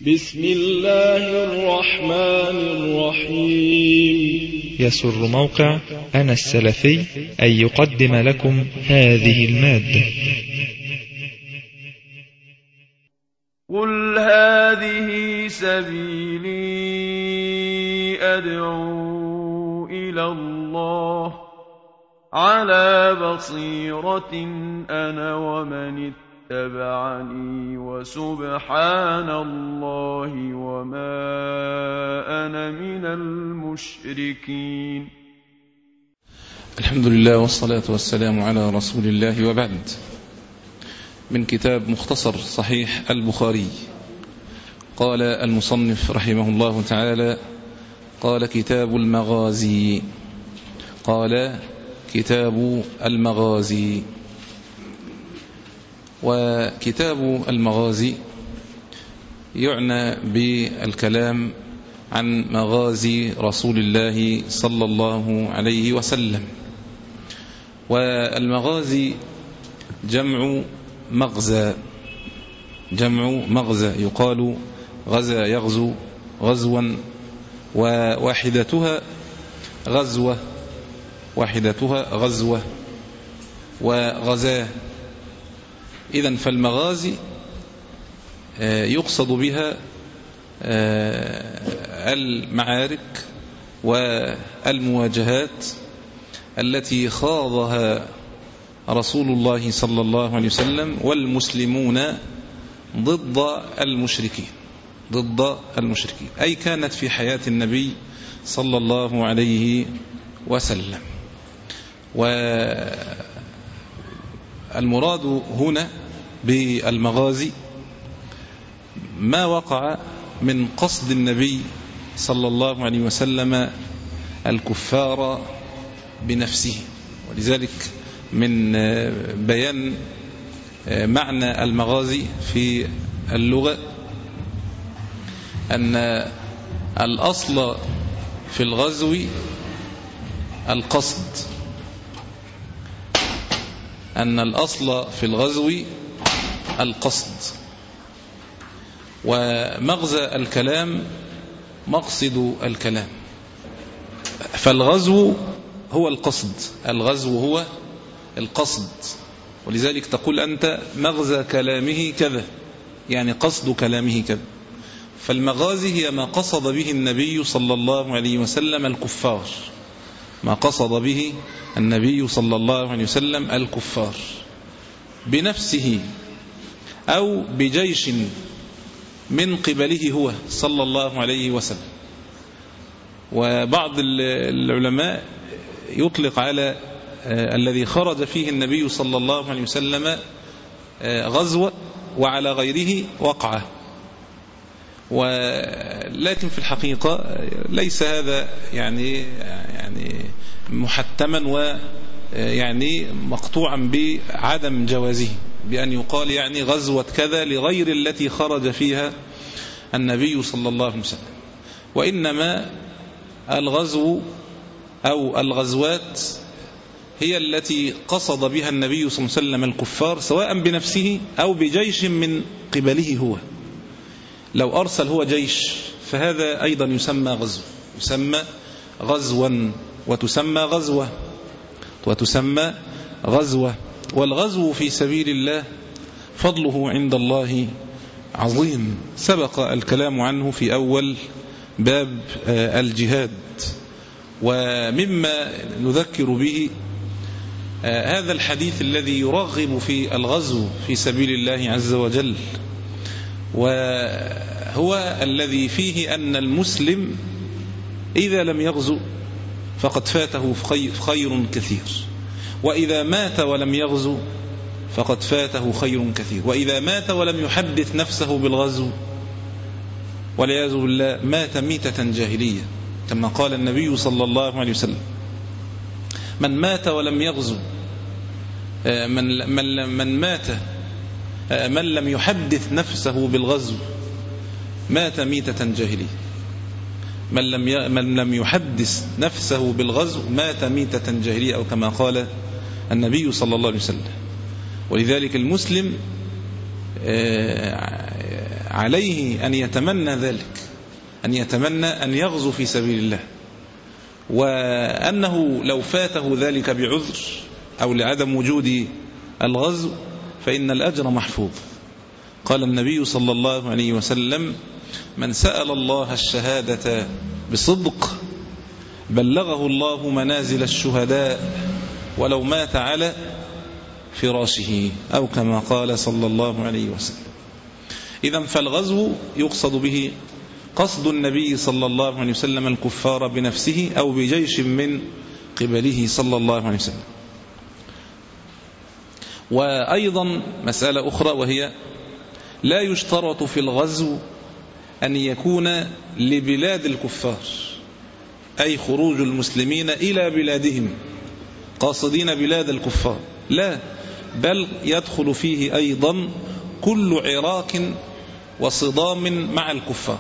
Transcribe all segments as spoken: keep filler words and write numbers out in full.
بسم الله الرحمن الرحيم. يسر موقع أنا السلفي أن يقدم لكم هذه المادة. قل هذه سبيلي أدعو إلى الله على بصيرة أنا ومن اتبعني وسبحان الله وما أنا من المشركين. الحمد لله والصلاة والسلام على رسول الله، وبعد. من كتاب مختصر صحيح البخاري. قال المصنف رحمه الله تعالى: قال كتاب المغازي. قال كتاب المغازي. وكتاب المغازي يعنى بالكلام عن مغازي رسول الله صلى الله عليه وسلم. والمغازي جمع مغزى، جمع مغزى، يقال غزا يغزو غزوا، وواحدتها غزوة، واحدتها غزوة وغزاه. إذن فالمغازي يقصد بها المعارك والمواجهات التي خاضها رسول الله صلى الله عليه وسلم والمسلمون ضد المشركين، ضد المشركين أي كانت في حياة النبي صلى الله عليه وسلم. والمراد هنا بالمغازي ما وقع من قصد النبي صلى الله عليه وسلم الكفار بنفسه. ولذلك من بيان معنى المغازي في اللغة أن الأصل في الغزو القصد، أن الأصل في الغزو القصد، ومغزى الكلام مقصد الكلام. فالغزو هو القصد، الغزو هو القصد. ولذلك تقول أنت مغزى كلامه كذا، يعني قصد كلامه كذا. فالمغازي هي ما قصد به النبي صلى الله عليه وسلم الكفار، ما قصد به النبي صلى الله عليه وسلم الكفار بنفسه أو بجيش من قبله هو صلى الله عليه وسلم. وبعض العلماء يطلق على الذي خرج فيه النبي صلى الله عليه وسلم غزوة وعلى غيره وقعة، ولكن في الحقيقة ليس هذا يعني يعني محتما ويعني مقطوعا بعدم جوازه، بأن يقال يعني غزوة كذا لغير التي خرج فيها النبي صلى الله عليه وسلم. وإنما الغزو أو الغزوات هي التي قصد بها النبي صلى الله عليه وسلم الكفار، سواء بنفسه أو بجيش من قبله هو. لو أرسل هو جيش فهذا أيضا يسمى غزو، يسمى غزوا وتسمى غزوة وتسمى غزوة. والغزو في سبيل الله فضله عند الله عظيم، سبق الكلام عنه في أول باب الجهاد. ومما نذكر به هذا الحديث الذي يرغب في الغزو في سبيل الله عز وجل، وهو الذي فيه أن المسلم إذا لم يغزو فقد فاته خير كثير، وإذا مات ولم يغزو فقد فاته خير كثير، وإذا مات ولم يحدث نفسه بالغزو والعياذ بالله مات ميتة جاهلية، كما قال النبي صلى الله عليه وسلم: من مات ولم يغزو، من, من, من مات من لم يحدث نفسه بالغزو مات ميتة جاهلية. من لم من لم يحدث نفسه بالغزو مات ميتة جاهلية، أو كما قال النبي صلى الله عليه وسلم. ولذلك المسلم عليه أن يتمنى ذلك، أن يتمنى أن يغزو في سبيل الله، وأنه لو فاته ذلك بعذر أو لعدم وجود الغزو فإن الأجر محفوظ. قال النبي صلى الله عليه وسلم: من سأل الله الشهادة بصدق بلغه الله منازل الشهداء ولو مات على فراشه، أو كما قال صلى الله عليه وسلم. إذن فالغزو يقصد به قصد النبي صلى الله عليه وسلم الكفار بنفسه أو بجيش من قبله صلى الله عليه وسلم. وأيضا مسألة أخرى، وهي لا يشترط في الغزو أن يكون لبلاد الكفار، أي خروج المسلمين إلى بلادهم قاصدين بلاد الكفار، لا، بل يدخل فيه أيضا كل عراك وصدام مع الكفار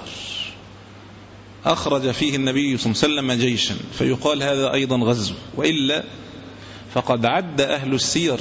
أخرج فيه النبي صلى الله عليه وسلم جيشا فيقال هذا أيضا غزو. وإلا فقد عد أهل السير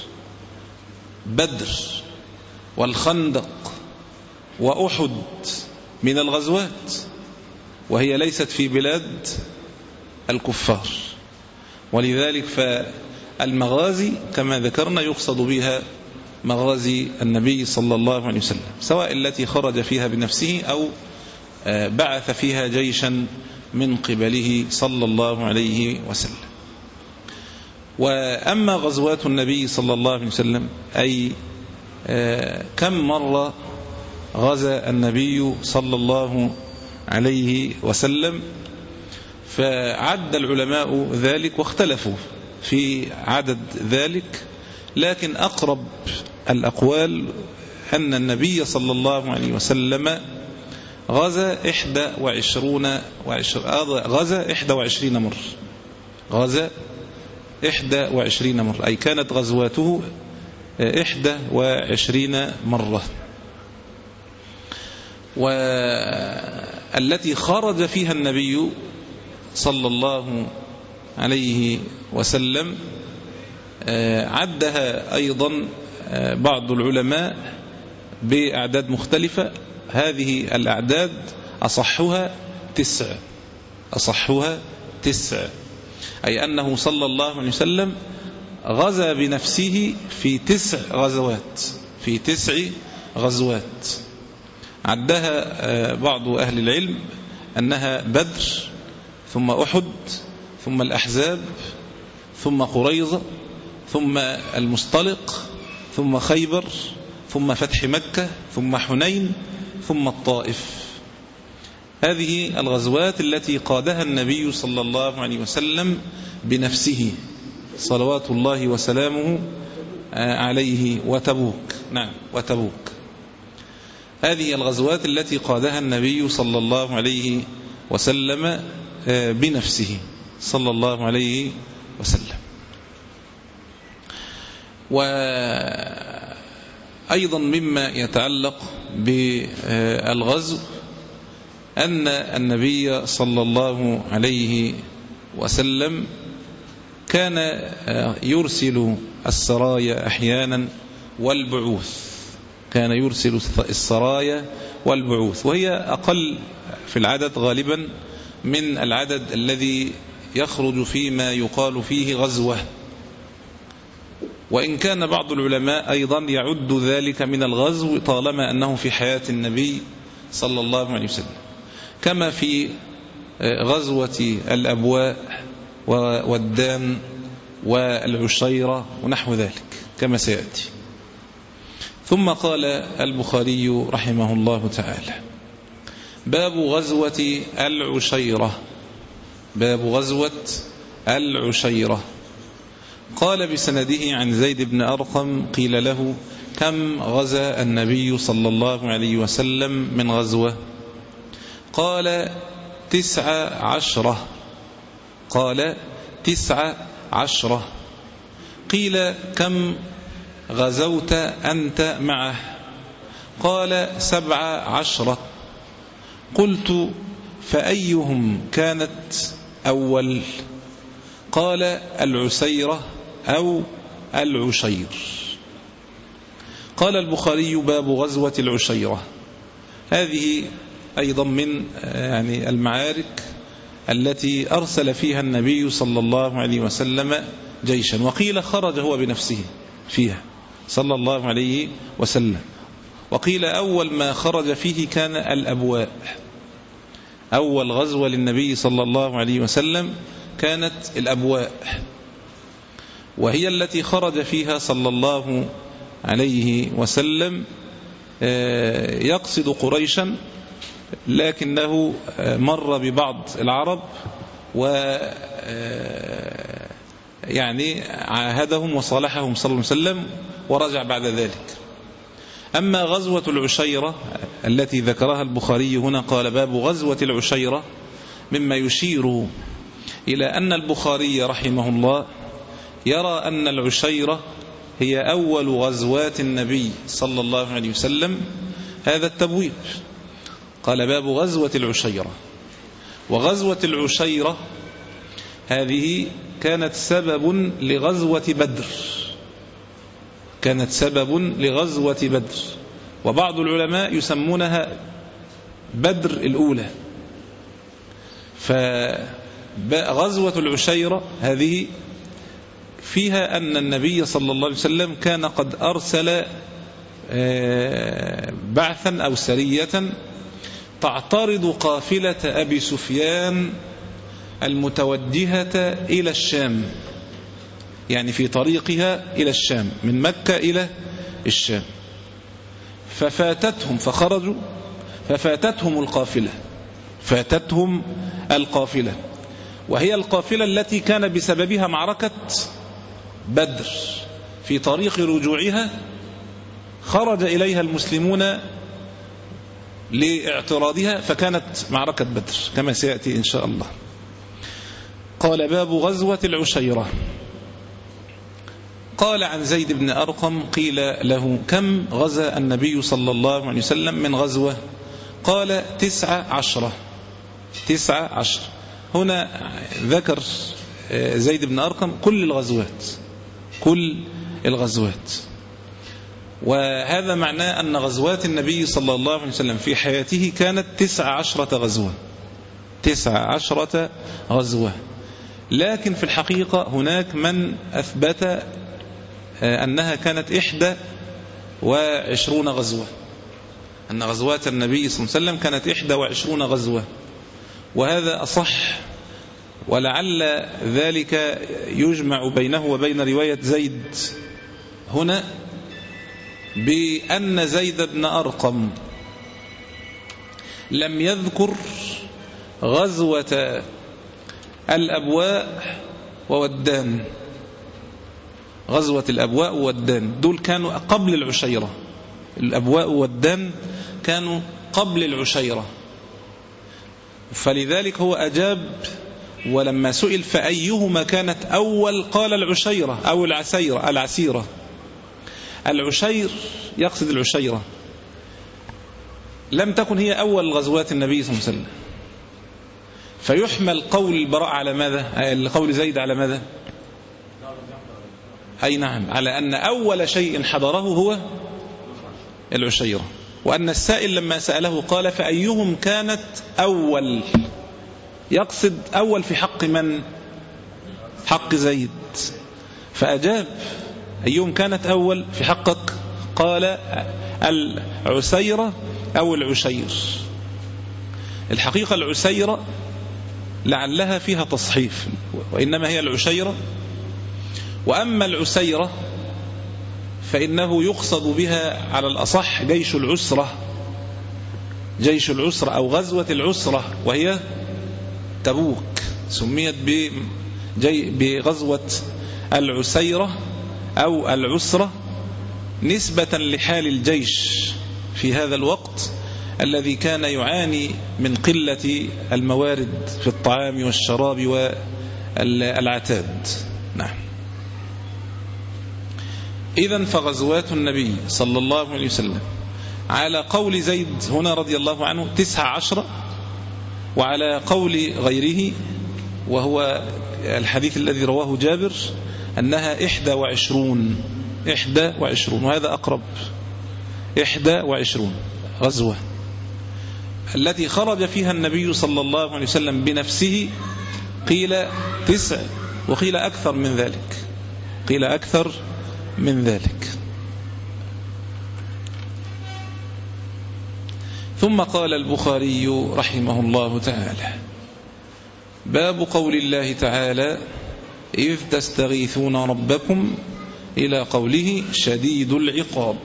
بدر والخندق وأحد من الغزوات، وهي ليست في بلاد الكفار. ولذلك فالمغازي كما ذكرنا يقصد بها مغازي النبي صلى الله عليه وسلم، سواء التي خرج فيها بنفسه أو بعث فيها جيشا من قبله صلى الله عليه وسلم. وأما غزوات النبي صلى الله عليه وسلم، أي كم مرة غزا النبي صلى الله عليه وسلم، فعد العلماء ذلك واختلفوا في عدد ذلك، لكن أقرب الأقوال أن النبي صلى الله عليه وسلم غزا إحدى وعشرون غزا إحدى وعشرين مرة غزا إحدى وعشرين مرة أي كانت غزواته إحدى وعشرين مرة. والتي خرج فيها النبي صلى الله عليه وسلم عدها أيضا بعض العلماء بأعداد مختلفة. هذه الأعداد أصحها تسع أصحها تسع أي أنه صلى الله عليه وسلم غزا بنفسه في تسع غزوات في تسع غزوات عدها بعض أهل العلم أنها بدر، ثم أحد، ثم الأحزاب، ثم قريظة، ثم المصطلق، ثم خيبر، ثم فتح مكة، ثم حنين، ثم الطائف. هذه الغزوات التي قادها النبي صلى الله عليه وسلم بنفسه صلوات الله وسلامه عليه. وتبوك نعم وتبوك هذه الغزوات التي قادها النبي صلى الله عليه وسلم بنفسه صلى الله عليه وسلم. وأيضا مما يتعلق بالغزو أن النبي صلى الله عليه وسلم كان يرسل السرايا أحيانا والبعوث كان يرسل السرايا والبعوث وهي أقل في العدد غالبا من العدد الذي يخرج فيما يقال فيه غزوة، وإن كان بعض العلماء أيضا يعد ذلك من الغزو طالما أنه في حياة النبي صلى الله عليه وسلم، كما في غزوة الأبواء والدان والعشيرة ونحو ذلك كما سيأتي. ثم قال البخاري رحمه الله تعالى: باب غزوة العشيرة باب غزوة العشيرة قال بسنده عن زيد بن أرقم قيل له: كم غزا النبي صلى الله عليه وسلم من غزوة؟ قال: تسع عشرة قال تسع عشرة قيل: كم غزوت أنت معه؟ قال: سبع عشرة. قلت: فأيهم كانت أول؟ قال: العسيرة أو العشير. قال البخاري: باب غزوة العشيرة هذه أيضا من يعني المعارك التي أرسل فيها النبي صلى الله عليه وسلم جيشا، وقيل خرج هو بنفسه فيها صلى الله عليه وسلم، وقيل أول ما خرج فيه كان الأبواء. أول غزوة للنبي صلى الله عليه وسلم كانت الأبواء، وهي التي خرج فيها صلى الله عليه وسلم يقصد قريشا، لكنه مر ببعض العرب و يعني عاهدهم وصالحهم صلى الله عليه وسلم ورجع بعد ذلك. أما غزوة العشيرة التي ذكرها البخاري هنا، قال باب غزوة العشيرة، مما يشير إلى أن البخاري رحمه الله يرى أن العشيرة هي أول غزوات النبي صلى الله عليه وسلم هذا التبويب. قال باب غزوة العشيرة، وغزوة العشيرة هذه كانت سبب لغزوة بدر، كانت سبب لغزوة بدر، وبعض العلماء يسمونها بدر الأولى. فغزوة العشيرة هذه فيها أن النبي صلى الله عليه وسلم كان قد أرسل بعثا أو سرية تعترض قافلة أبي سفيان المتوجهة إلى الشام، يعني في طريقها إلى الشام من مكة إلى الشام، ففاتتهم فخرجوا ففاتتهم القافلة فاتتهم القافلة وهي القافلة التي كان بسببها معركة بدر. في طريق رجوعها خرج إليها المسلمون لاعتراضها، فكانت معركة بدر كما سيأتي إن شاء الله. قال باب غزوة العشيرة. قال عن زيد بن أرقم قيل له كم غزا النبي صلى الله عليه وسلم من غزوة؟ قال تسعة عشرة تسعة عشر. هنا ذكر زيد بن أرقم كل الغزوات كل الغزوات وهذا معناه أن غزوات النبي صلى الله عليه وسلم في حياته كانت تسع عشرة غزوة تسع عشرة غزوة لكن في الحقيقة هناك من أثبت أنها كانت إحدى وعشرون غزوة، أن غزوات النبي صلى الله عليه وسلم كانت إحدى وعشرون غزوة، وهذا أصح، ولعل ذلك يجمع بينه وبين رواية زيد هنا بأن زيد بن أرقم لم يذكر غزوة الأبواء وودان. غزوة الأبواء وودان دول كانوا قبل العشيرة، الأبواء وودان كانوا قبل العشيرة، فلذلك هو أجاب ولما سئل فأيهما كانت أول قال العشيرة أو العسيرة العسيرة. العشير يقصد العشيرة لم تكن هي أول غزوات النبي صلى الله عليه وسلم، فيحمل قول البراء على ماذا؟ قول زيد على ماذا؟ أي نعم، على أن أول شيء حضره هو العشيرة، وأن السائل لما سأله قال فأيهم كانت أول، يقصد أول في حق من؟ حق زيد، فأجاب أيهم كانت أول في حقك؟ قال العسيرة أو العشير. الحقيقة العسيرة لعلها فيها تصحيف، وإنما هي العشيرة. وأما العسيرة فإنه يقصد بها على الأصح جيش العسرة، جيش العسرة أو غزوة العسرة، وهي تبوك، سميت بغزوة العسيرة أو العسرة نسبة لحال الجيش في هذا الوقت الذي كان يعاني من قلة الموارد في الطعام والشراب والعتاد. نعم. إذن فغزوات النبي صلى الله عليه وسلم على قول زيد هنا رضي الله عنه تسعة عشر، وعلى قول غيره وهو الحديث الذي رواه جابر أنها إحدى وعشرون إحدى وعشرون وهذا أقرب، إحدى وعشرون غزوة. التي خرج فيها النبي صلى الله عليه وسلم بنفسه قيل تسع وقيل أكثر من ذلك، قيل أكثر من ذلك. ثم قال البخاري رحمه الله تعالى: باب قول الله تعالى: إذ تستغيثون ربكم، إلى قوله: شديد العقاب.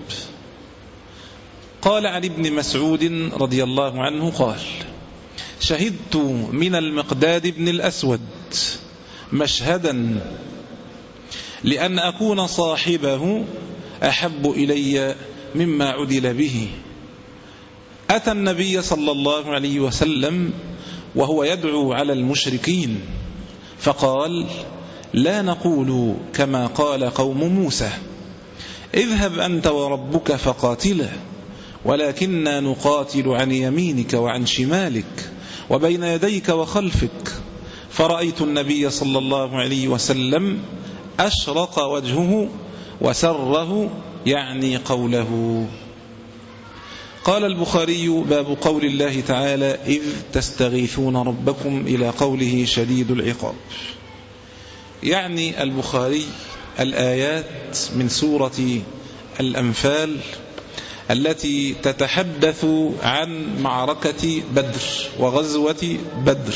قال عن ابن مسعود رضي الله عنه قال: شهدت من المقداد بن الأسود مشهدا لأن أكون صاحبه أحب إلي مما عدل به. أتى النبي صلى الله عليه وسلم وهو يدعو على المشركين فقال: لا نقول كما قال قوم موسى: اذهب أنت وربك فقاتلا، ولكننا نقاتل عن يمينك وعن شمالك وبين يديك وخلفك. فرأيت النبي صلى الله عليه وسلم أشرق وجهه وسره، يعني قوله. قال البخاري: باب قول الله تعالى: إذ تستغيثون ربكم، إلى قوله: شديد العقاب. يعني البخاري الآيات من سورة الأنفال التي تتحدث عن معركة بدر وغزوة بدر.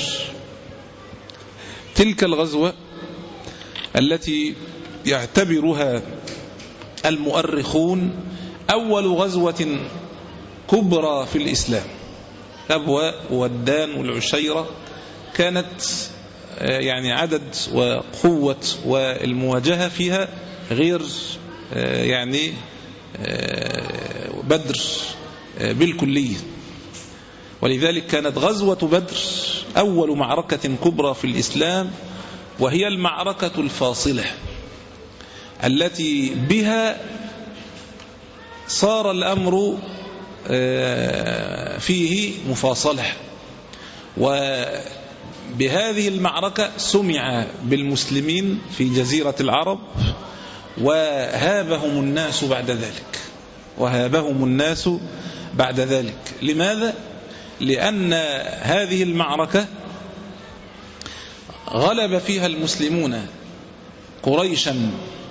تلك الغزوة التي يعتبرها المؤرخون أول غزوة كبرى في الإسلام. أبواء ودان والعشيرة كانت يعني عدد وقوة والمواجهة فيها غير يعني بدر بالكلية، ولذلك كانت غزوة بدر أول معركة كبرى في الإسلام، وهي المعركة الفاصلة التي بها صار الأمر فيه مفاصلة. وبهذه المعركة سمع بالمسلمين في جزيرة العرب، وهابهم الناس بعد ذلك وهابهم الناس بعد ذلك لماذا؟ لأن هذه المعركة غلب فيها المسلمون قريشا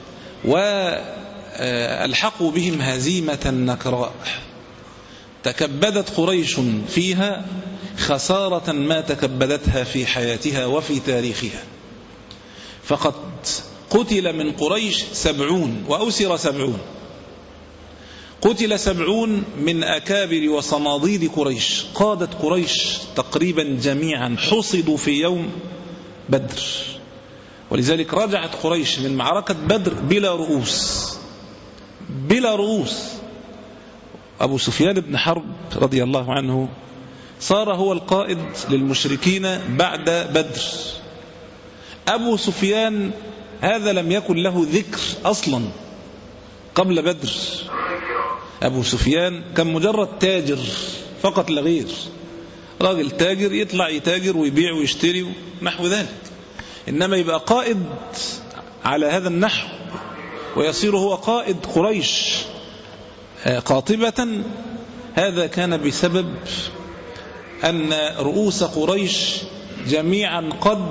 والحقوا بهم هزيمة نكراء، تكبدت قريش فيها خسارة ما تكبدتها في حياتها وفي تاريخها. فقد قتل من قريش سبعون وأسر سبعون، قتل سبعون من أكابر وصناديد قريش، قادة قريش تقريبا جميعا حصدوا في يوم بدر. ولذلك رجعت قريش من معركة بدر بلا رؤوس بلا رؤوس. أبو سفيان بن حرب رضي الله عنه صار هو القائد للمشركين بعد بدر. أبو سفيان هذا لم يكن له ذكر أصلا قبل بدر. أبو سفيان كان مجرد تاجر فقط لا غير، راجل تاجر يطلع يتاجر ويبيع ويشتري نحو ذلك، إنما يبقى قائد على هذا النحو ويصير هو قائد قريش قاطبة، هذا كان بسبب أن رؤوس قريش جميعا قد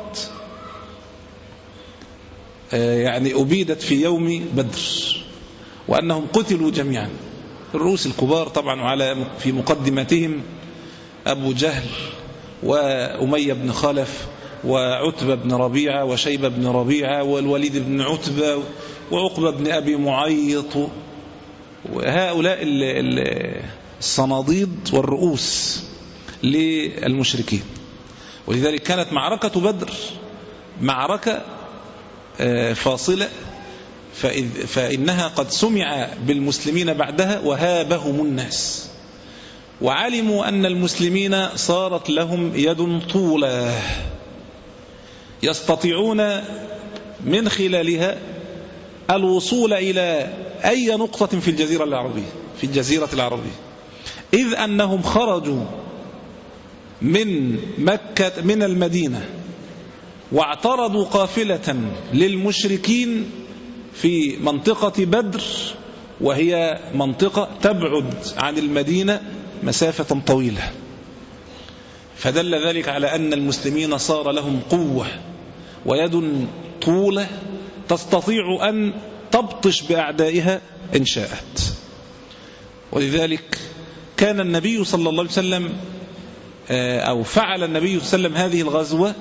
يعني أبيدت في يوم بدر، وأنهم قتلوا جميعا. الرؤوس الكبار طبعا على في مقدمتهم أبو جهل وأمية بن خلف وعتبة بن ربيعة وشيبة بن ربيعة والوليد بن عتبة وعقبة بن أبي معيط، وهؤلاء الصناديد والرؤوس للمشركين. ولذلك كانت معركة بدر معركة فاصلة، فإنها قد سمع بالمسلمين بعدها وهابهم الناس، وعلموا أن المسلمين صارت لهم يد طولة يستطيعون من خلالها الوصول إلى أي نقطة في الجزيرة العربية في الجزيرة العربية إذ أنهم خرجوا من مكة من المدينة واعترضوا قافلة للمشركين في منطقة بدر، وهي منطقة تبعد عن المدينة مسافة طويلة. فدل ذلك على أن المسلمين صار لهم قوة ويد طولة تستطيع أن تبطش بأعدائها إن شاءت. ولذلك كان النبي صلى الله عليه وسلم أو فعل النبي صلى الله عليه وسلم هذه الغزوة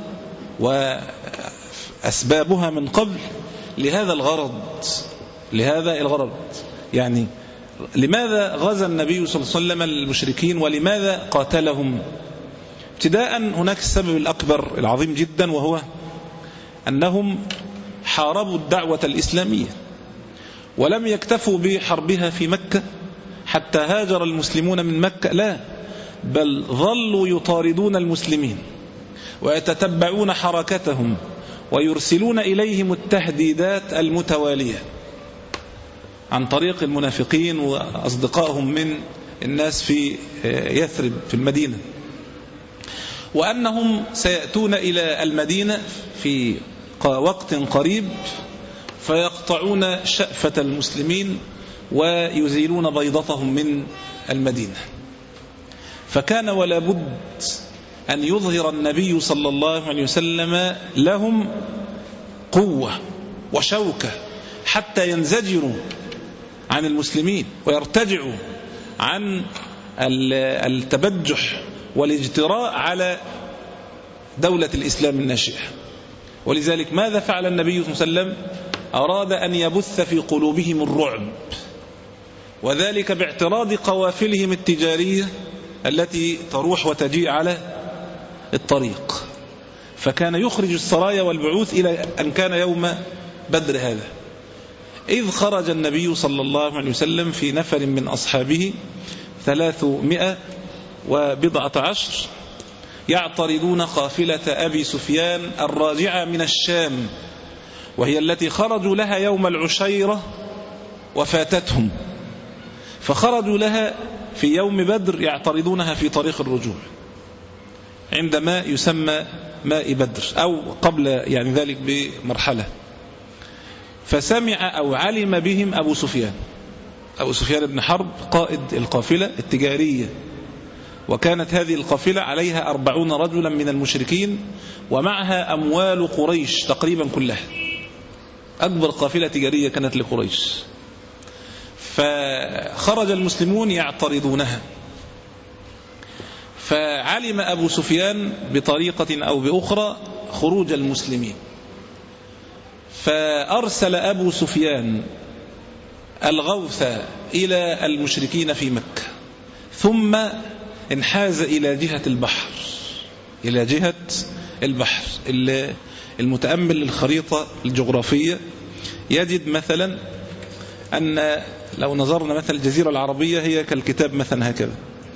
وأسبابها من قبل لهذا الغرض لهذا الغرض يعني لماذا غزا النبي صلى الله عليه وسلم المشركين ولماذا قاتلهم؟ ابتداء هناك السبب الأكبر العظيم جدا، وهو أنهم حاربوا الدعوة الإسلامية ولم يكتفوا بحربها في مكة حتى هاجر المسلمون من مكة، لا، بل ظلوا يطاردون المسلمين ويتتبعون حركتهم ويرسلون إليهم التهديدات المتوالية عن طريق المنافقين وأصدقائهم من الناس في يثرب في المدينة، وأنهم سيأتون إلى المدينة في وقت قريب فيقطعون شأفة المسلمين ويزيلون بيضتهم من المدينة. فكان ولا بد أن يظهر النبي صلى الله عليه وسلم لهم قوة وشوكة حتى ينزجروا عن المسلمين ويرتجعوا عن التبجح والاجتراء على دولة الإسلام الناشئة. ولذلك ماذا فعل النبي صلى الله عليه وسلم؟ أراد أن يبث في قلوبهم الرعب، وذلك باعتراض قوافلهم التجارية التي تروح وتجيء على الطريق. فكان يخرج السرايا والبعوث إلى أن كان يوم بدر هذا، إذ خرج النبي صلى الله عليه وسلم في نفر من أصحابه ثلاثمائة وبضعة عشر يعترضون قافلة أبي سفيان الراجعة من الشام، وهي التي خرجوا لها يوم العشيرة وفاتتهم، فخرجوا لها في يوم بدر يعترضونها في طريق الرجوع عندما يسمى ماء بدر أو قبل يعني ذلك بمرحلة. فسمع أو علم بهم أبو سفيان أبو سفيان بن حرب قائد القافلة التجارية، وكانت هذه القافلة عليها أربعون رجلا من المشركين ومعها أموال قريش تقريبا كلها، أكبر قافلة تجارية كانت لقريش. فخرج المسلمون يعترضونها، فعلم أبو سفيان بطريقة أو بأخرى خروج المسلمين، فأرسل أبو سفيان الغوث إلى المشركين في مكة، ثم انحاز إلى جهة البحر إلى جهة البحر. المتأمل للخريطة الجغرافية يجد مثلا أن لو نظرنا مثلا الجزيرة العربية هي كالكتاب مثلا هكذا،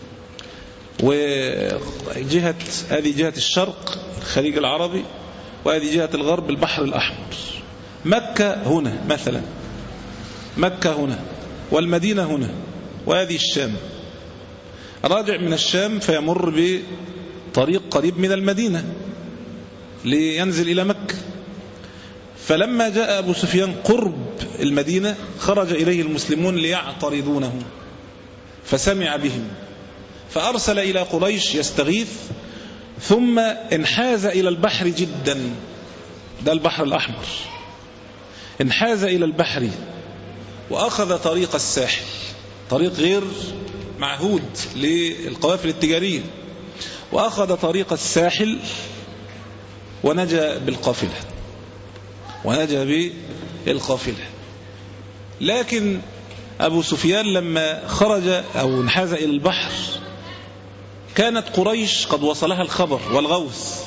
وجهة هذه جهة الشرق الخليج العربي، وهذه جهة الغرب البحر الأحمر. مكة هنا مثلا، مكة هنا، والمدينة هنا، وهذه الشام. راجع من الشام فيمر بطريق قريب من المدينة لينزل إلى مكة. فلما جاء أبو سفيان قرب المدينة خرج إليه المسلمون ليعترضونه، فسمع بهم فأرسل إلى قريش يستغيث، ثم انحاز إلى البحر جدا، ده البحر الأحمر، انحاز إلى البحر وأخذ طريق الساحل، طريق غير معهود للقوافل التجارية، وأخذ طريق الساحل ونجا بالقافلة ونجا بالقافلة. لكن أبو سفيان لما خرج أو انحاز إلى البحر كانت قريش قد وصلها الخبر والغوث،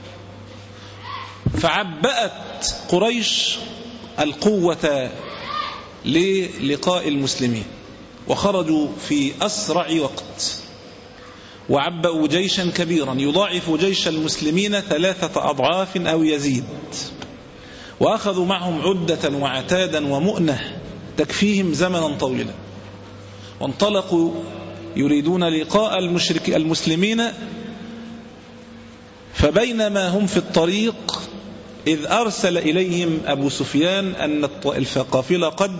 فعبأت قريش القوة للقاء المسلمين، وخرجوا في أسرع وقت، وعبأوا جيشا كبيرا يضاعف جيش المسلمين ثلاثة أضعاف أو يزيد، وأخذوا معهم عدة وعتادا ومؤنة تكفيهم زمنا طويلا، وانطلقوا يريدون لقاء المشرك المسلمين. فبينما هم في الطريق إذ أرسل إليهم أبو سفيان أن القافلة قد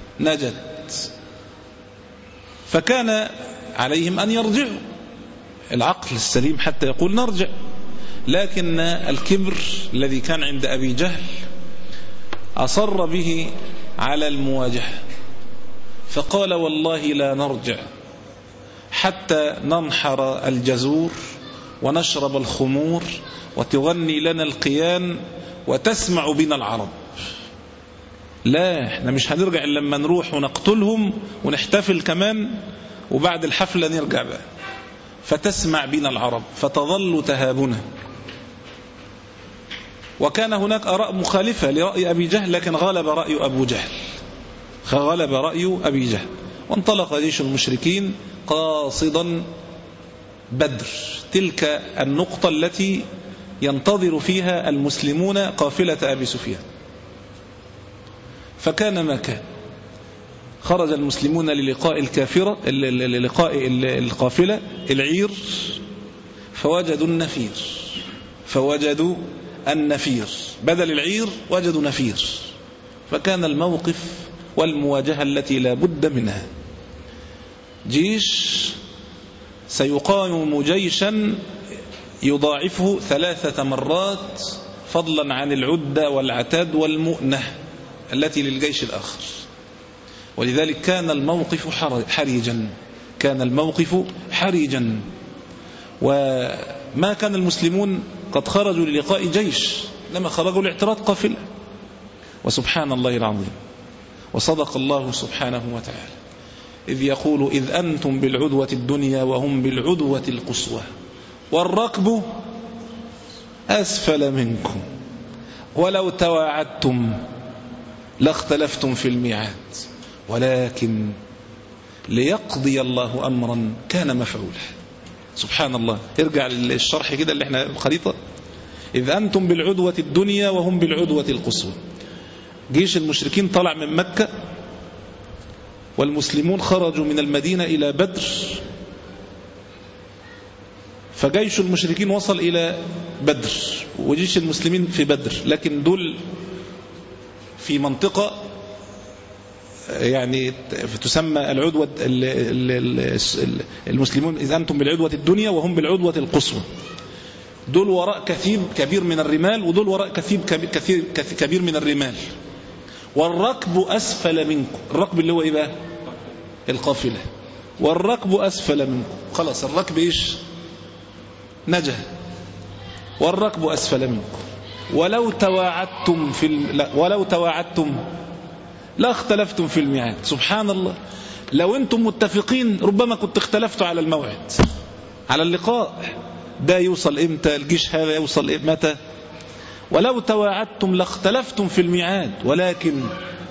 نجت، فكان عليهم أن يرجعوا، العقل السليم حتى يقول نرجع. لكن الكبر الذي كان عند أبي جهل أصر به على المواجهة، فقال والله لا نرجع حتى ننحر الجزور ونشرب الخمور وتغني لنا القيان وتسمع بنا العرب. لا، احنا مش هنرجع إلا لما نروح ونقتلهم ونحتفل كمان، وبعد الحفلة نرجع بقى فتسمع بنا العرب فتظل تهابنا. وكان هناك آراء مخالفة لرأي أبي جهل، لكن غلب رأي أبو جهل غلب رأي أبي جهل وانطلق جيش المشركين قاصدا بدر، تلك النقطة التي ينتظر فيها المسلمون قافلة أبي سفيان. فكان ما كان، خرج المسلمون للقاء الكافرة للقاء القافلة العير، فوجدوا النفير فوجدوا النفير بدل العير وجدوا نفير. فكان الموقف والمواجهة التي لا بد منها. جيش سيقاوم جيشا يضاعفه ثلاثة مرات، فضلا عن العدة والعتاد والمؤنة التي للجيش الآخر. ولذلك كان الموقف حرجا كان الموقف حرجا وما كان المسلمون قد خرجوا للقاء جيش، لما خرجوا لاعتراض قافلة. وسبحان الله العظيم، وصدق الله سبحانه وتعالى إذ يقول إذ أنتم بالعدوة الدنيا وهم بالعدوة القصوى والركب أسفل منكم ولو تواعدتم لاختلفتم في الميعاد ولكن ليقضي الله أمرا كان مفعولا. سبحان الله. ارجع للشرح كده اللي احنا الخريطة. إذ أنتم بالعدوة الدنيا وهم بالعدوة القصوى. جيش المشركين طلع من مكة والمسلمون خرجوا من المدينة إلى بدر، فجيش المشركين وصل إلى بدر وجيش المسلمين في بدر، لكن دول في منطقة يعني تسمى العدوة المسلمون إذ أنتم بالعدوة الدنيا وهم بالعدوة القصوى. دول وراء كثيب كبير من الرمال ودول وراء كثيب كثير كبير من الرمال. والركب أسفل منكم، الركب اللي هو إيه بقى؟ القافلة. والركب أسفل منكم، خلاص الركب إيش؟ نجا. والركب أسفل منكم ولو تواعدتم في الم... لا ولو تواعدتم لا اختلفتم في الميعاد. سبحان الله. لو انتم متفقين ربما كنت اختلفتوا على الموعد، على اللقاء، ده يوصل امتى، الجيش هذا يوصل متى. ولو تواعدتم لاختلفتم في الميعاد ولكن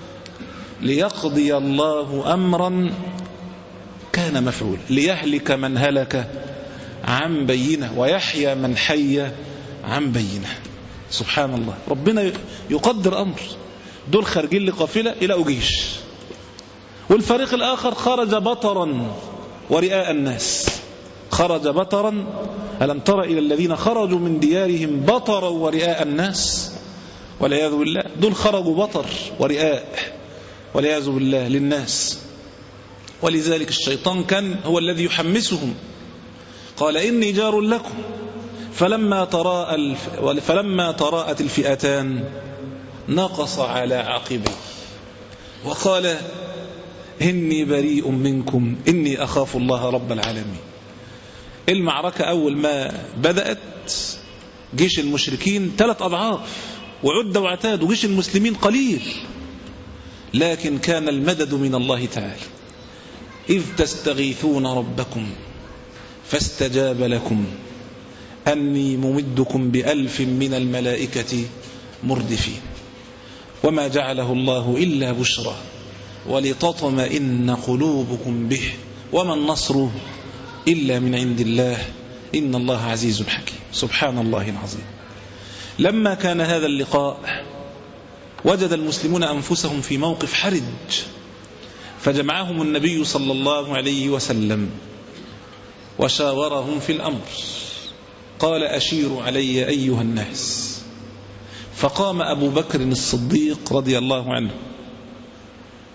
ليقضي الله أمرا كان مفعولا ليهلك من هلك عن بينه ويحيى من حي عن بينه. سبحان الله. ربنا يقدر أمر. دول خارجين لقافلة إلى جيش، والفريق الآخر خرج بطرا ورئاء الناس. خرج بطرا. ألم تر إلى الذين خرجوا من ديارهم بطرا ورئاء الناس والعياذ بالله. دول خرجوا بطر ورئاء والعياذ بالله للناس. ولذلك الشيطان كان هو الذي يحمسهم. قال إني جار لكم فلما تراءى الف... فلما تراءت الفئتان نقص على عقبيه وقال إني بريء منكم إني أخاف الله رب العالمين. المعركة أول ما بدأت جيش المشركين ثلاث أضعاف وعدة وعتاد، وجيش المسلمين قليل، لكن كان المدد من الله تعالى. إذ تستغيثون ربكم فاستجاب لكم أني ممدكم بألف من الملائكة مردفين وما جعله الله إلا بشرى ولتطمئن قلوبكم به وما النصر إلا من عند الله إن الله عزيز حكيم. سبحان الله العظيم. لما كان هذا اللقاء وجد المسلمون أنفسهم في موقف حرج، فجمعهم النبي صلى الله عليه وسلم وشاورهم في الأمر. قال أشيروا علي أيها الناس. فقام أبو بكر الصديق رضي الله عنه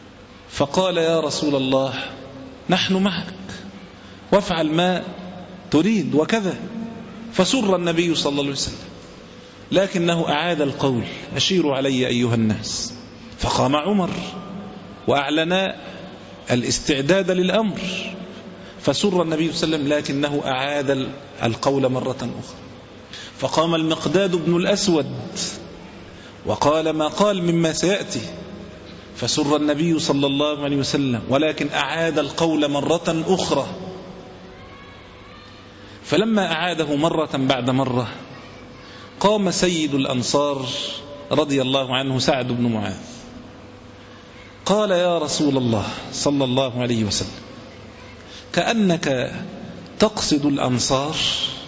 فقال يا رسول الله نحن معك وافعل ما تريد وكذا. فسر النبي صلى الله عليه وسلم، لكنه أعاد القول: أشيروا علي أيها الناس. فقام عمر وأعلن الاستعداد للأمر، فسر النبي صلى الله عليه وسلم لكنه أعاد القول مرة أخرى. فقام المقداد بن الأسود وقال ما قال مما سيأتي، فسر النبي صلى الله عليه وسلم ولكن أعاد القول مرة أخرى. فلما أعاده مرة بعد مرة قام سيد الأنصار رضي الله عنه سعد بن معاذ قال: يا رسول الله صلى الله عليه وسلم، كأنك تقصد الأنصار.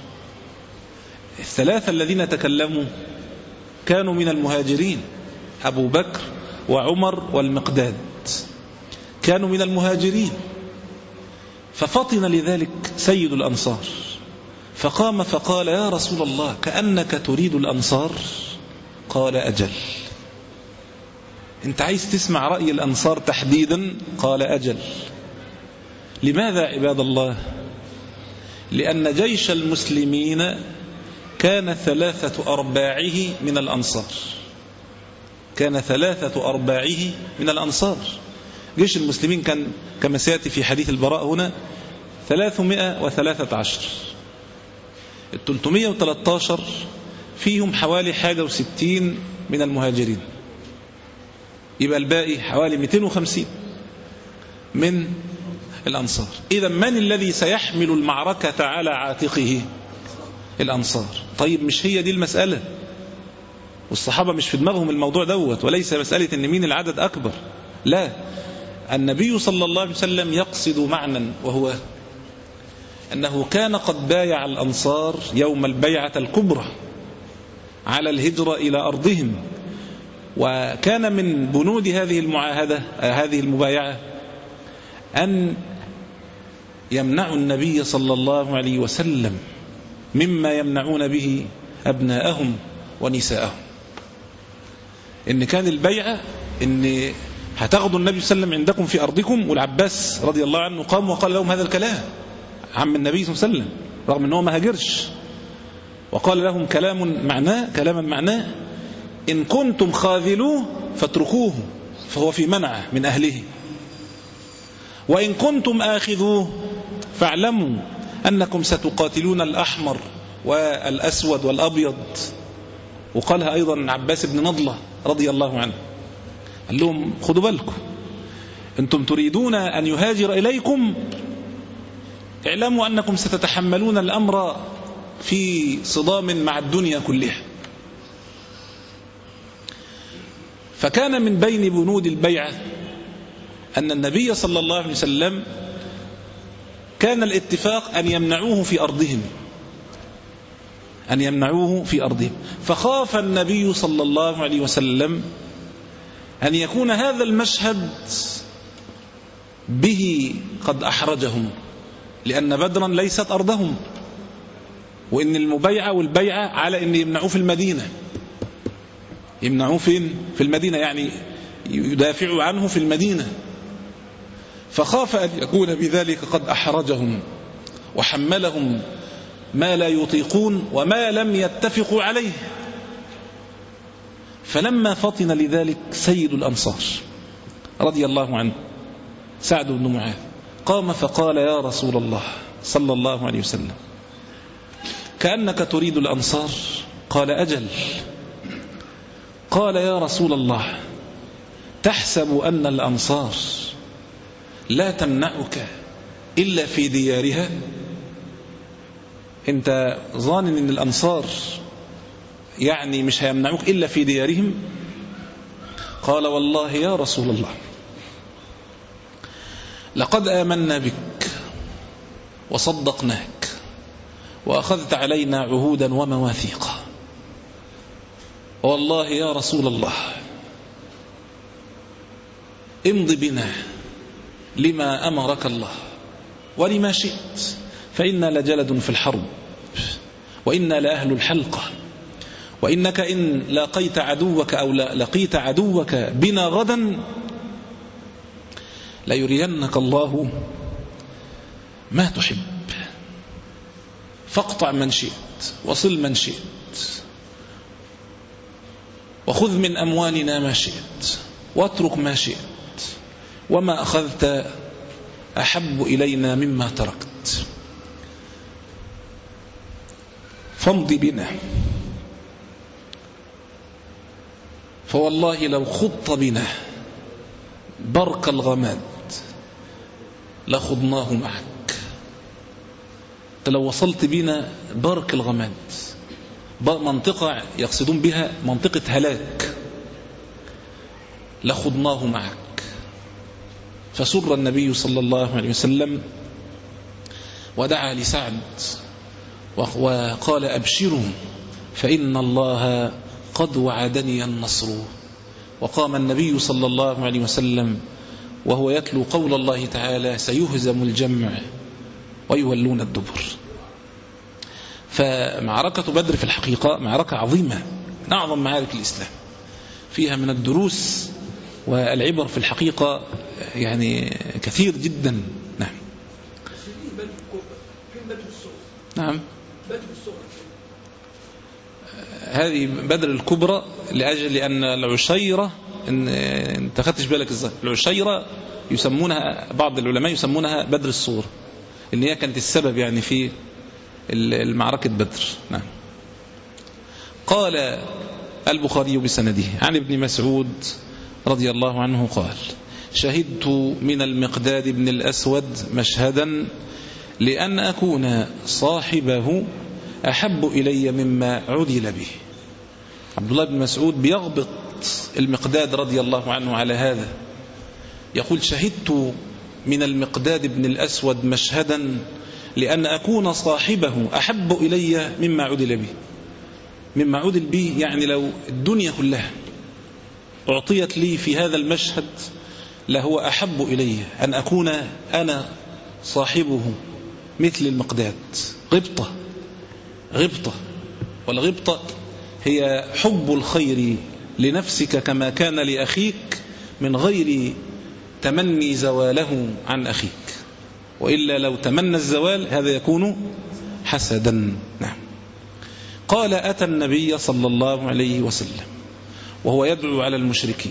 الثلاثة الذين تكلموا كانوا من المهاجرين، أبو بكر وعمر والمقداد كانوا من المهاجرين. ففطن لذلك سيد الأنصار فقام فقال: يا رسول الله، كأنك تريد الأنصار. قال: أجل. أنت عايز تسمع رأي الأنصار تحديدا؟ قال: أجل. لماذا عباد الله؟ لأن جيش المسلمين كان ثلاثة أرباعه من الأنصار، كان ثلاثة أرباعه من الأنصار. جيش المسلمين كان كما سيأتي في حديث البراء هنا ثلاثمائة وثلاثة عشر، الثلاثمائة وثلاثة عشر فيهم حوالي حاجة وستين من المهاجرين، يبقى الباقي حوالي مئتين وخمسين من الأنصار. إذا من الذي سيحمل المعركة على عاتقه؟ الأنصار. طيب مش هي دي المسألة، والصحابة مش في دماغهم الموضوع دوت، وليس مسألة ان مين العدد أكبر، لا، النبي صلى الله عليه وسلم يقصد معنى، وهو أنه كان قد بايع الأنصار يوم البيعة الكبرى على الهجرة إلى أرضهم، وكان من بنود هذه المعاهدة هذه المبايعة أن يمنعوا النبي صلى الله عليه وسلم مما يمنعون به أبناءهم ونساءهم. إن كان البيعة إن هتاخدوا النبي صلى الله عليه وسلم عندكم في أرضكم، والعباس رضي الله عنه قام وقال لهم هذا الكلام، عم النبي صلى الله عليه وسلم، رغم أنه ما هاجرش، وقال لهم كلام معناه كلاما معناه: إن كنتم خاذلوه فاتركوه فهو في منعه من أهله، وإن كنتم آخذوه فاعلموا أنكم ستقاتلون الأحمر والأسود والأبيض. وقالها أيضا عباس بن نضلة رضي الله عنه، قال لهم خذوا بالكم، أنتم تريدون أن يهاجر إليكم، اعلموا أنكم ستتحملون الأمر في صدام مع الدنيا كلها. فكان من بين بنود البيعة أن النبي صلى الله عليه وسلم كان الاتفاق أن يمنعوه في أرضهم، أن يمنعوه في أرضهم. فخاف النبي صلى الله عليه وسلم أن يكون هذا المشهد به قد أحرجهم، لأن بدرا ليست أرضهم، وإن المبايعة والبيعة على أن يمنعوه في المدينة. يمنعوه فين؟ في المدينة، يعني يدافعوا عنه في المدينة. فخاف أن يكون بذلك قد أحرجهم وحملهم ما لا يطيقون وما لم يتفقوا عليه. فلما فطن لذلك سيد الأنصار رضي الله عنه سعد بن معاذ قام فقال: يا رسول الله صلى الله عليه وسلم، كأنك تريد الأنصار. قال: أجل. قال: يا رسول الله، تحسب أن الأنصار لا تمنعك إلا في ديارها؟ أنت ظان أن الأنصار يعني مش هيمنعوك إلا في ديارهم؟ قال: والله يا رسول الله، لقد آمنا بك وصدقناك وأخذت علينا عهودا ومواثيقا، والله يا رسول الله امض بنا لما أمرك الله ولما شئت، فإنا لجلد في الحرب وإنا لأهل الحلقة، وإنك إن لقيت عدوك أو لقيت عدوك بنا غدا ليرينك الله ما تحب. فاقطع من شئت وصل من شئت وخذ من أموالنا ما شئت واترك ما شئت وما أخذت أحب إلينا مما تركت فامض بنا فوالله لو خضت بنا برك الغماد لخضناه معك. لو وصلت بنا برك الغماد، منطقة يقصدون بها منطقة هلاك، لخضناه معك. فسر النبي صلى الله عليه وسلم ودعا لسعد وقال أبشروا فإن الله قد وعدني النصر. وقام النبي صلى الله عليه وسلم وهو يتلو قول الله تعالى سيهزم الجمع ويولون الدبر. فمعركة بدر في الحقيقة معركة عظيمة من أعظم معارك الإسلام، فيها من الدروس والعبر في الحقيقة يعني كثير جدا. نعم نعم هذه بدر الكبرى لأجل أن العشيرة، إن انت خدتش بالك ازاي، العشيرة يسمونها بعض العلماء يسمونها بدر الصور، ان هي كانت السبب يعني في المعركة بدر. نعم. قال البخاري بسنده عن ابن مسعود رضي الله عنه قال شهدت من المقداد بن الأسود مشهدا لأن أكون صاحبه أحب إلي مما عدل به. عبد الله بن مسعود بيغبط المقداد رضي الله عنه على هذا، يقول شهدت من المقداد بن الأسود مشهدا لأن أكون صاحبه أحب إلي مما عدل به. مما عدل به يعني لو الدنيا كلها أعطيت لي في هذا المشهد لهو أحب إلي أن أكون أنا صاحبه مثل المقداد. غبطة غبطة والغبطة هي حب الخير لنفسك كما كان لأخيك من غير تمني زواله عن أخيك، وإلا لو تمنى الزوال هذا يكون حسدا. نعم. قال أتى النبي صلى الله عليه وسلم وهو يدعو على المشركين.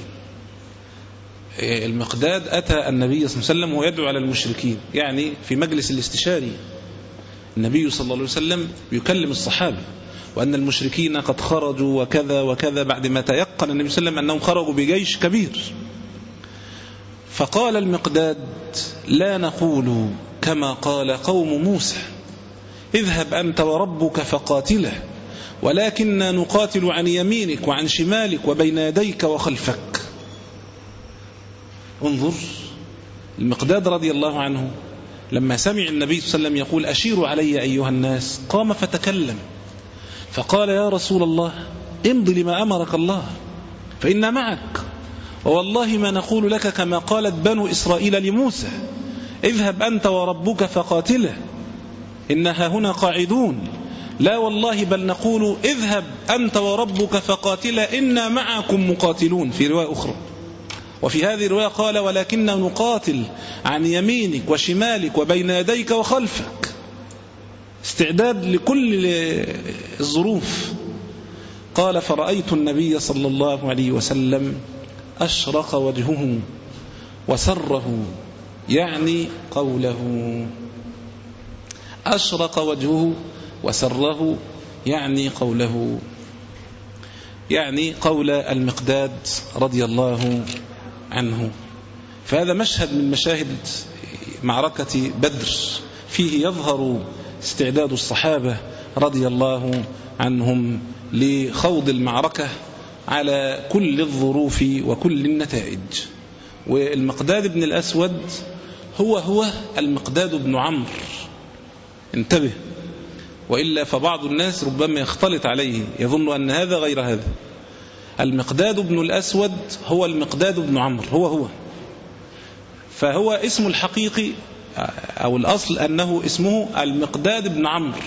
المقداد أتى النبي صلى الله عليه وسلم وهو يدعو على المشركين، يعني في مجلس الاستشاري النبي صلى الله عليه وسلم يكلم الصحابة وأن المشركين قد خرجوا وكذا وكذا، بعد ما تيقن النبي صلى الله عليه وسلم أنهم خرجوا بجيش كبير. فقال المقداد لا نقول كما قال قوم موسى اذهب أنت وربك فقاتله، ولكننا نقاتل عن يمينك وعن شمالك وبين يديك وخلفك. انظر المقداد رضي الله عنه لما سمع النبي صلى الله عليه وسلم يقول أشيروا علي أيها الناس قام فتكلم فقال يا رسول الله امض لما أمرك الله فإنا معك، ووالله ما نقول لك كما قالت بنو إسرائيل لموسى اذهب أنت وربك فقاتله إنها هنا قاعدون، لا والله بل نقول اذهب أنت وربك فقاتلا إنا معكم مقاتلون في رواية أخرى. وفي هذه الرواية قال ولكننا نقاتل عن يمينك وشمالك وبين يديك وخلفك، استعداد لكل الظروف. قال فرأيت النبي صلى الله عليه وسلم أشرق وجهه وسره، يعني قوله أشرق وجهه وسره يعني قوله، يعني قول المقداد رضي الله عنه. فهذا مشهد من مشاهد معركة بدر فيه يظهر استعداد الصحابة رضي الله عنهم لخوض المعركة على كل الظروف وكل النتائج. والمقداد بن الأسود هو هو المقداد بن عمرو، انتبه، وإلا فبعض الناس ربما يختلط عليه يظن أن هذا غير هذا. المقداد بن الأسود هو المقداد بن عمرو، هو هو فهو اسم الحقيقي أو الأصل أنه اسمه المقداد بن عمرو،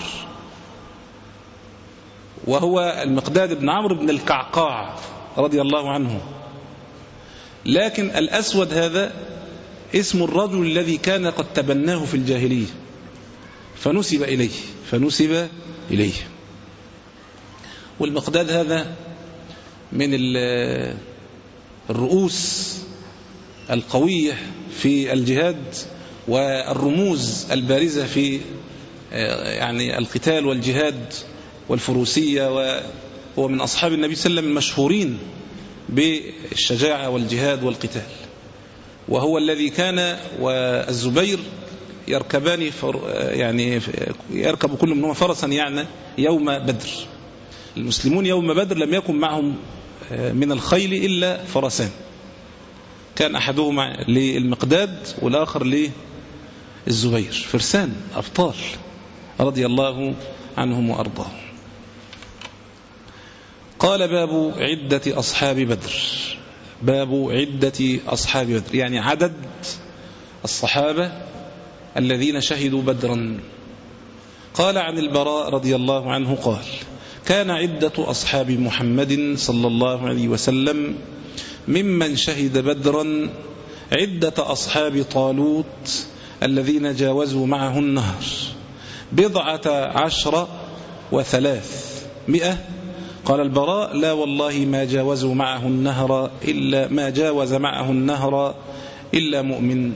وهو المقداد بن عمرو بن القعقاع رضي الله عنه. لكن الأسود هذا اسم الرجل الذي كان قد تبناه في الجاهلية، فنسب إليه فنسب إليه والمقداد هذا من الرؤوس القوية في الجهاد والرموز البارزة في يعني القتال والجهاد والفروسية، وهو من أصحاب النبي صلى الله عليه وسلم المشهورين بالشجاعة والجهاد والقتال، وهو الذي كان والزبير يركبان يعني يركب كل منهم فرسا يعني يوم بدر. المسلمون يوم بدر لم يكن معهم من الخيل إلا فرسان، كان أحدهما للمقداد والآخر للزبير، فرسان أبطال رضي الله عنهم وأرضاهم. قال باب عدة أصحاب بدر. باب عدة أصحاب بدر يعني عدد الصحابة الذين شهدوا بدرا. قال عن البراء رضي الله عنه قال كان عدة أصحاب محمد صلى الله عليه وسلم ممن شهد بدرا عدة أصحاب طالوت الذين جاوزوا معه النهر بضعة عشر وثلاث مئة. قال البراء لا والله ما جاوزوا معه النهر إلا ما جاوز معه النهر إلا مؤمن.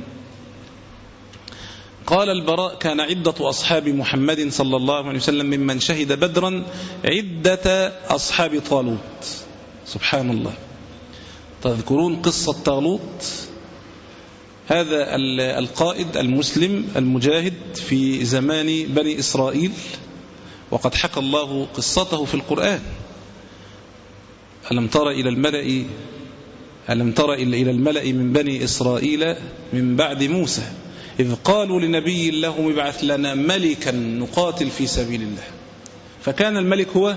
قال البراء كان عدة أصحاب محمد صلى الله عليه وسلم ممن شهد بدرا عدة أصحاب طالوت. سبحان الله. تذكرون قصة طالوت؟ هذا القائد المسلم المجاهد في زمان بني إسرائيل، وقد حكى الله قصته في القرآن. ألم تر إلى الملأ ألم تر إلى الملأ من بني إسرائيل من بعد موسى إذ قالوا لنبي لهم ابعث لنا ملكا نقاتل في سبيل الله. فكان الملك هو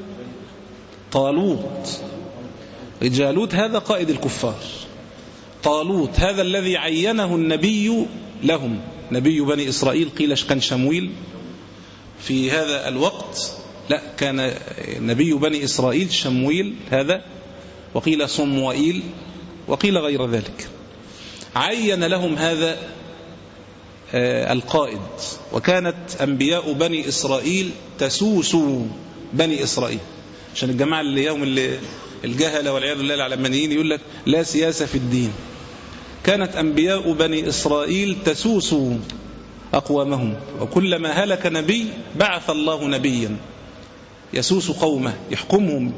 طالوت. جالوت هذا قائد الكفار، طالوت هذا الذي عينه النبي لهم، نبي بني إسرائيل. قيل كان شمويل في هذا الوقت، لا كان نبي بني إسرائيل شمويل هذا، وقيل صموئيل، وقيل غير ذلك. عين لهم هذا القائد، وكانت أنبياء بني إسرائيل تسوس بني إسرائيل، عشان الجماعة اللي يوم اللي الجهلة والعياذ بالله العلمانيين يقول لك لا سياسة في الدين. كانت أنبياء بني إسرائيل تسوس أقوامهم، وكلما هلك نبي بعث الله نبيا يسوس قومه يحكمهم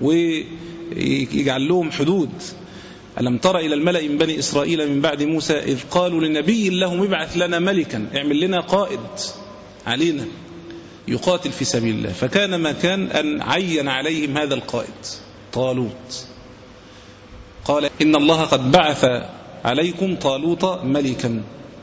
ويجعل لهم حدود. ألم تر إلى الملأ من بني إسرائيل من بعد موسى إذ قالوا لنبي لهم ابعث لنا ملكا، اعمل لنا قائد علينا يقاتل في سبيل الله. فكان ما كان أن عين عليهم هذا القائد طالوت. قال إن الله قد بعث عليكم طالوت ملكا.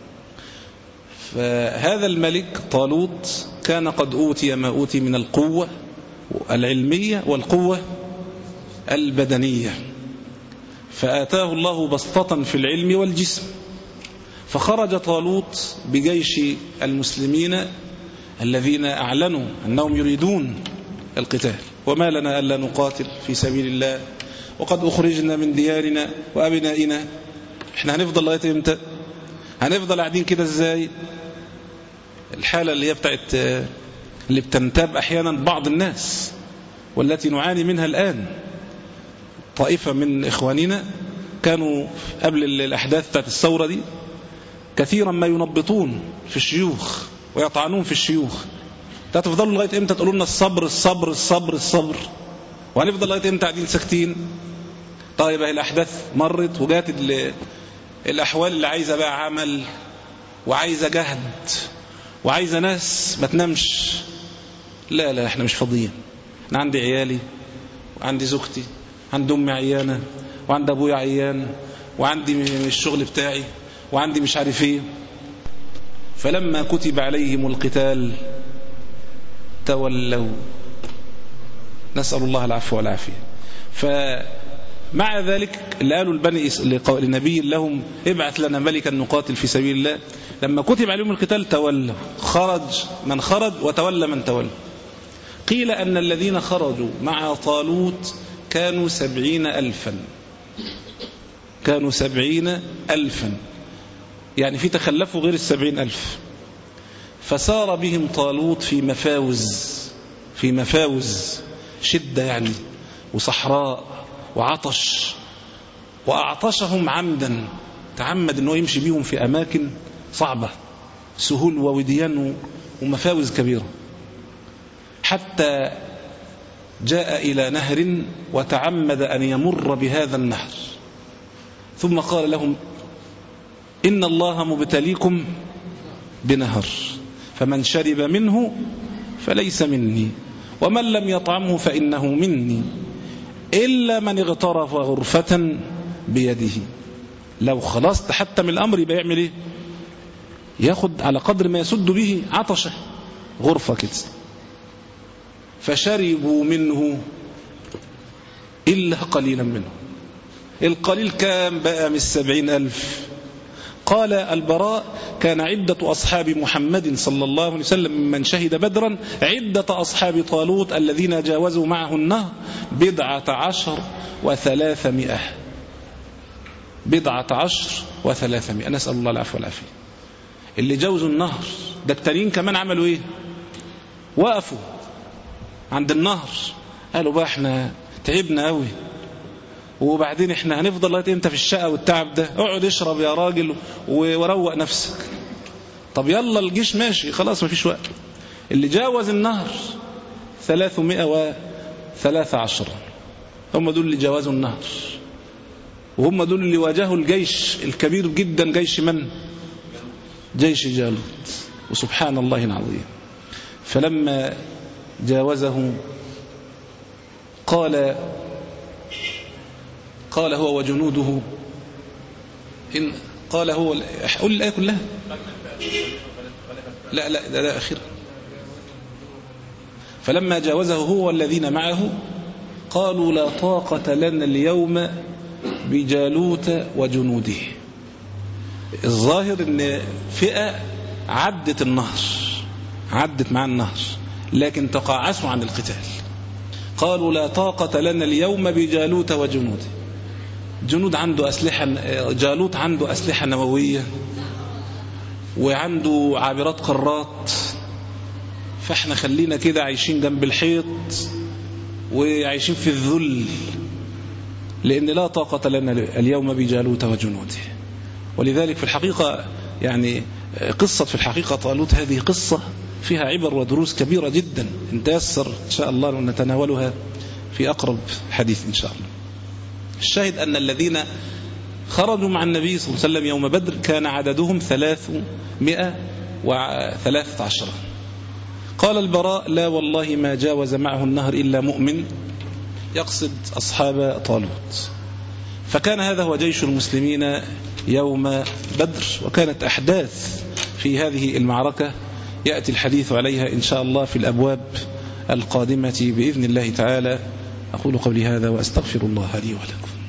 فهذا الملك طالوت كان قد أوتي ما أوتي من القوة العلمية والقوة البدنية، فآتاه الله بسطة في العلم والجسم. فخرج طالوت بجيش المسلمين الذين أعلنوا أنهم يريدون القتال. وما لنا ألا نقاتل في سبيل الله وقد أخرجنا من ديارنا وأبنائنا. احنا هنفضل لغاية امتى؟ هنفضل قاعدين كده ازاي؟ الحالة اللي هي بتاعت اللي بتنتاب أحيانا بعض الناس والتي نعاني منها الآن. طائفة من إخواننا كانوا قبل الأحداث بتاعت الثورة دي كثيرا ما ينبطون في الشيوخ ويطعنون في الشيوخ. تفضلوا لغاية امتى تقولوا لنا الصبر الصبر الصبر الصبر، وهنفضل لغاية امتى قاعدين ساكتين؟ طيب الأحداث مرت وجات الأحوال اللي عايزة بقى عمل وعايزة جهد وعايزة ناس ما تنامش. لا لا احنا مش فاضيين، انا عندي عيالي وعندي زوجتي، عندي أمي عيانة وعندي أبويا عيان وعندي الشغل بتاعي وعندي مش عارف ايه. فلما كتب عليهم القتال تولوا، نسأل الله العفو والعافية. فمع ذلك اللي قالوا البني لنبي لهم ابعث لنا ملكا نقاتل في سبيل الله، لما كتب عليهم القتال تولوا، خرج من خرج وتولى من تولى. قيل أن الذين خرجوا مع طالوت كانوا سبعين ألفا، كانوا سبعين ألفا، يعني في تخلفوا غير السبعين ألف. فسار بهم طالوت في مفاوز في مفاوز شدة يعني وصحراء وعطش، وأعطشهم عمدا، تعمد أنه يمشي بهم في أماكن صعبة، سهول ووديان ومفاوز كبيرة، حتى جاء إلى نهر وتعمد أن يمر بهذا النهر، ثم قال لهم إن الله مبتليكم بنهر فمن شرب منه فليس مني ومن لم يطعمه فإنه مني إلا من اغترف غرفة بيده. لو خلاص تحتم الأمر يبقى يعمل إيه؟ ياخد على قدر ما يسد به عطشه غرفة كده. فشربوا منه إلا قليلا منه. القليل كان بقى من السبعين ألف. قال البراء كان عدة أصحاب محمد صلى الله عليه وسلم ممن شهد بدرا عدة أصحاب طالوت الذين جاوزوا معه النهر بضعة عشر وثلاثمائة بضعة عشر وثلاثمائة نسأل الله العفو والعافية. اللي جاوزوا النهر ده التانيين كمان عملوا ايه؟ وقفوا عند النهر قالوا بقى احنا تعبنا قوي وبعدين احنا هنفضل لغايه امتى في الشقه والتعب ده؟ اقعد اشرب يا راجل وروق نفسك. طب يلا الجيش ماشي خلاص مفيش وقت. اللي جاوز النهر ثلاثمائة وثلاثة عشر هم دول اللي جاوزوا النهر، وهم دول اللي واجهوا الجيش الكبير جدا. جيش من؟ جيش جالوت. وسبحان الله العظيم فلما جاوزه قال قال هو وجنوده إن قال هو قول الآية كلها. لا لا لا, لا أخيرا. فلما جاوزه هو والذين معه قالوا لا طاقة لنا اليوم بجالوت وجنوده. الظاهر ان فئة عدت النهر عدت مع النهر لكن تقاعسوا عن القتال. قالوا لا طاقة لنا اليوم بجالوت وجنوده. جنود عنده أسلحة، جالوت عنده أسلحة نووية وعنده عابرات قارات، فاحنا خلينا كده عايشين جنب الحيط وعايشين في الذل، لأن لا طاقة لنا اليوم بجالوت وجنوده. ولذلك في الحقيقة يعني قصة في الحقيقة طالوت هذه قصة فيها عبر ودروس كبيرة جدا إن تيسر إن شاء الله ونتناولها في أقرب حديث إن شاء الله. الشاهد أن الذين خرجوا مع النبي صلى الله عليه وسلم يوم بدر كان عددهم ثلاثمائة وثلاثة عشر. قال البراء لا والله ما جاوز معه النهر إلا مؤمن، يقصد أصحاب طالوت. فكان هذا هو جيش المسلمين يوم بدر، وكانت أحداث في هذه المعركة يأتي الحديث عليها إن شاء الله في الأبواب القادمة بإذن الله تعالى. أقول قولي هذا وأستغفر الله لي ولكم.